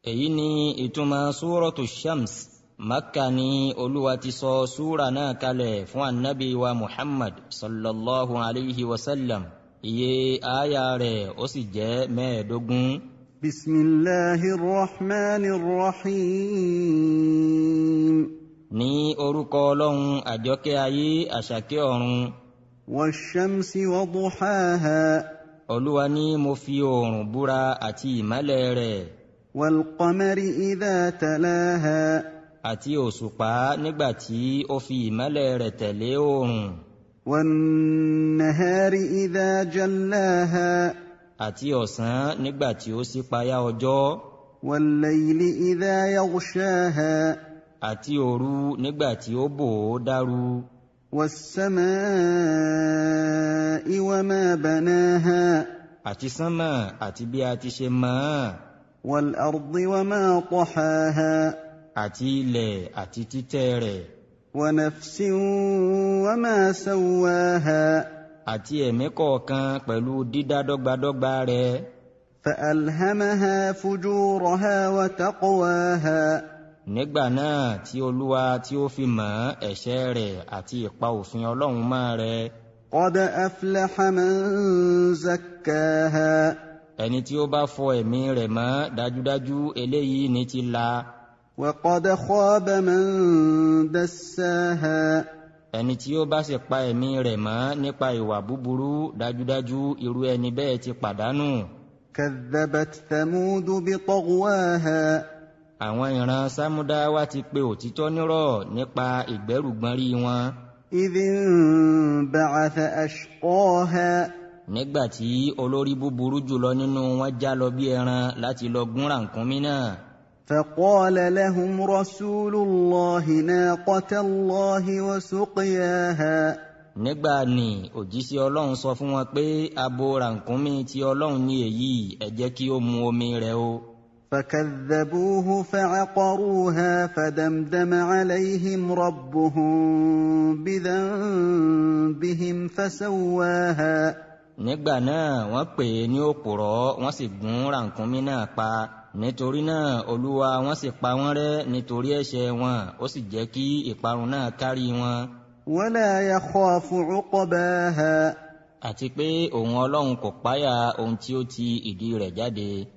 èyí ni ìtumọ̀ súrọ̀tù shams. Makka ni Olúwa ti sọ súra náà kalẹ̀ fún annabi wa Muhammad sallallahu alayhi wa sallam. Iye aya rẹ̀ ó sì jẹ́ 15. Bismillahir Rahmanir Rahim. Ní orúkọ Ọlọ́run àjọkẹ́ ayé àṣàkẹ́ ọ̀run. Wash-shamsi wa duhaha. Olúwa ní mo fi oòrùn búra àti ìmọ́lẹ̀ rẹ̀. Wal-qamari idha talaha. Àti òṣùpá nígbàtí ó fi ìmọ́lẹ̀ rẹ̀ tẹ̀lé oòrùn. Wan-nahari idha jallaha. Àti ọ̀sán nígbàtí ó ṣípayá ọjọ́. Wal-layli idha yaghshaha. Àti òru nígbàtí ó bò ó dàrú. Was-samaa'i wa ma banaha. Àti sánmà àti bí a ti ṣe mọ̀ ọ́n. Wal-ardi wa ma tahaha. Àti ilẹ̀ àti títẹ́ rẹ̀. Wa nafsin wa ma sawwaha. Àti ẹ̀mí kọ̀ọ̀kan pẹ̀lú dídá dọ́gbadọ́gba rẹ̀. Fa-alhamaha fujuraha wa taqwaha. Nígbà náà tí Olúwa tí ó fi mọ̀ ẹ̀ṣẹ̀ rẹ̀ àti ìpa òfin Ọlọ́run mọ́ rẹ̀. Qad aflaha man zakkaha. Ẹni tí ó bá fọ ẹ̀mí rẹ̀ mọ́ dájúdájú eléyìí ní ti là. Wa qad khaba man dassaha. Ẹni tí ó bá sì pa ẹ̀mí rẹ̀ mọ́ nípa ìwà búburú dájúdájú irú ẹni bẹ́ẹ̀ ti pàdánù. Kadhabat Thamud bi taghwaha. Àwọn ìran Sámúdáwá ti pe òtítọ́ nírọ́ nípa ìgbẹ́rùgbọ́nrí wọn. Idhin ba'atha ashqaha. Nígbàtí olórí búburú jùlọ nínú wọn já lọ bí ẹran láti lọ gún ràkúnmí náà. فقال لهم رسول الله ناقة الله وسقياها. Nígbà ni òjíṣẹ́ Ọlọ́run sọ fún wọn pé abo ràkúnmí tí Ọlọ́run ní èyí ẹ jẹ́ kí ó mu omi rẹ̀ o. فكذبوه فعقروها فدمدم عليهم ربهم بذنبهم فسواها. Nígbà náà wọ́n pè é ní òpùrọ́ wọ́n sì gún ràkúnmí náà pa. Nítorí náà Olúwa wọ́n sì pa wọ́n rẹ́ nítorí ẹ̀ṣẹ̀ wọn ó sì jẹ́ kí ìparun náà kárí wọn. ولا يخاف عقباها. Àti pé òun Ọlọ́run kò páyà ohun tí ó ti ìdí rẹ̀ jáde.